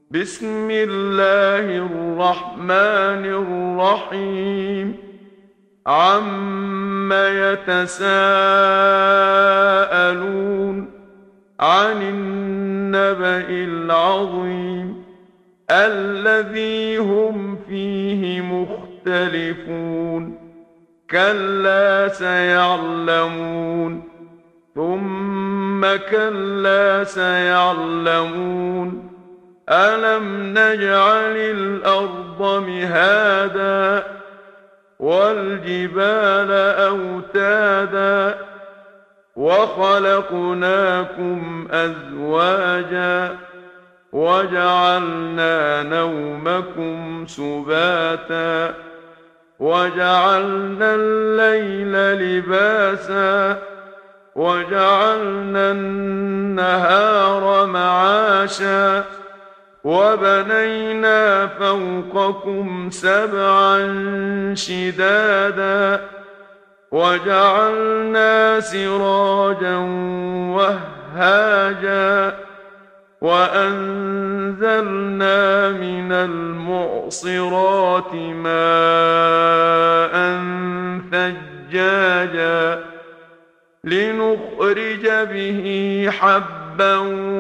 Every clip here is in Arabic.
بسم الله الرحمن الرحيم عم يتساءلون عن النبأ العظيم الذي هم فيه مختلفون كلا سيعلمون ثم كلا سيعلمون ألم نجعل الأرض مهادا والجبال أوتادا وخلقناكم أزواجا وجعلنا نومكم سباتا وجعلنا الليل لباسا وجعلنا النهار معاشا وبنينا فوقكم سبعا شدادا وجعلنا سراجا وهاجا وأنزلنا من المعصرات ماء ثجاجا لنخرج به حبا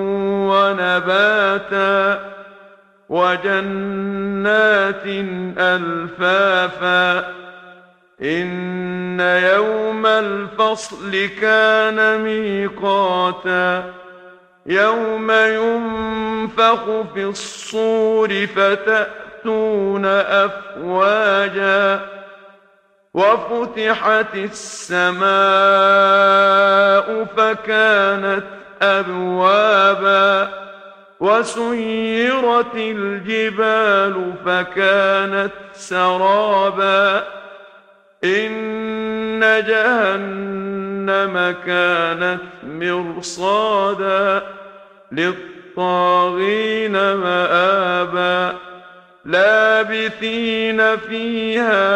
ونباتا وجنات ألفافا إن يوم الفصل كان ميقاتا يوم ينفخ في الصور فتأتون أفواجا وفتحت السماء فكانت أبوابا وسيرت الجبال فكانت سرابا إن جهنم كانت مرصادا للطاغين مآبا لابثين فيها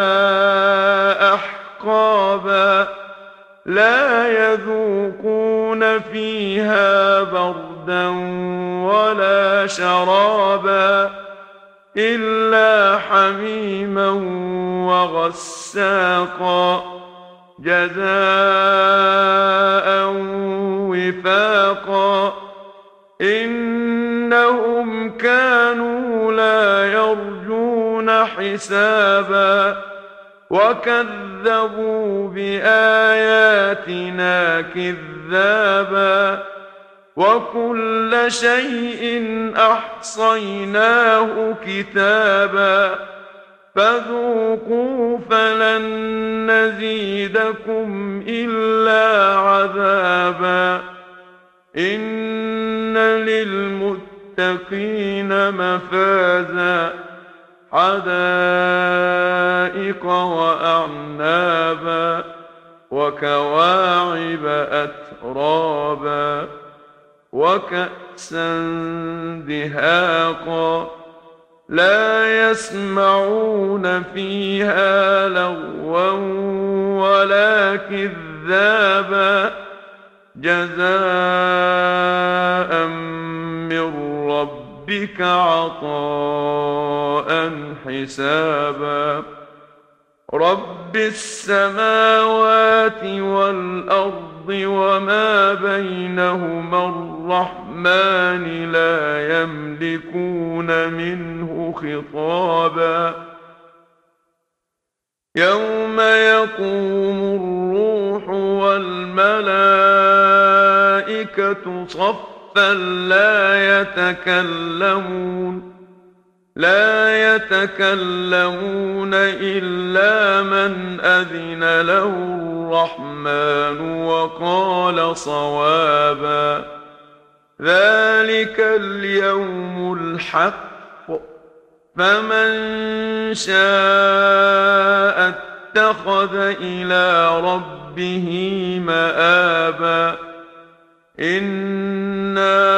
أحقابا لا يذوقون فيها بردا ولا شرابا إلا حميما وغساقا جزاء وفاقا إنهم كانوا لا يرجون حسابا وكذبوا بآياتنا كذابا وكل شيء أحصيناه كتابا فذوقوا فلن نزيدكم إلا عذابا إن للمتقين مفازا حدائق وأعنابا وكواعب أترابا وكأسا دهاقا لا يسمعون فيها لغوا ولا كذابا جزاء من ربك عطاء حسابا رب السماوات والأرض وما بينهما الرحمن لا يملكون منه خطابا يوم يقوم الروح والملائكة صفا لا يتكلمون إلا من أذن له الرحمن وقال صوابا ذلك اليوم الحق فمن شاء اتخذ إلى ربه مآبا إنا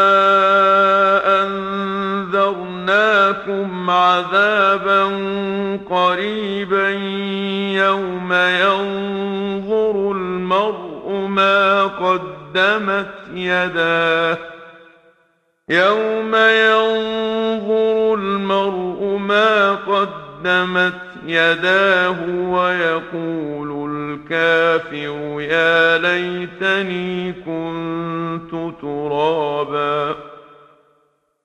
أنذرناكم عذابا قريبا يوم ينظر المرء ما قدمت يداه يوم ينظر المرء ما قدمت يداه ويقول الكافر يا ليتني كنت ترابا.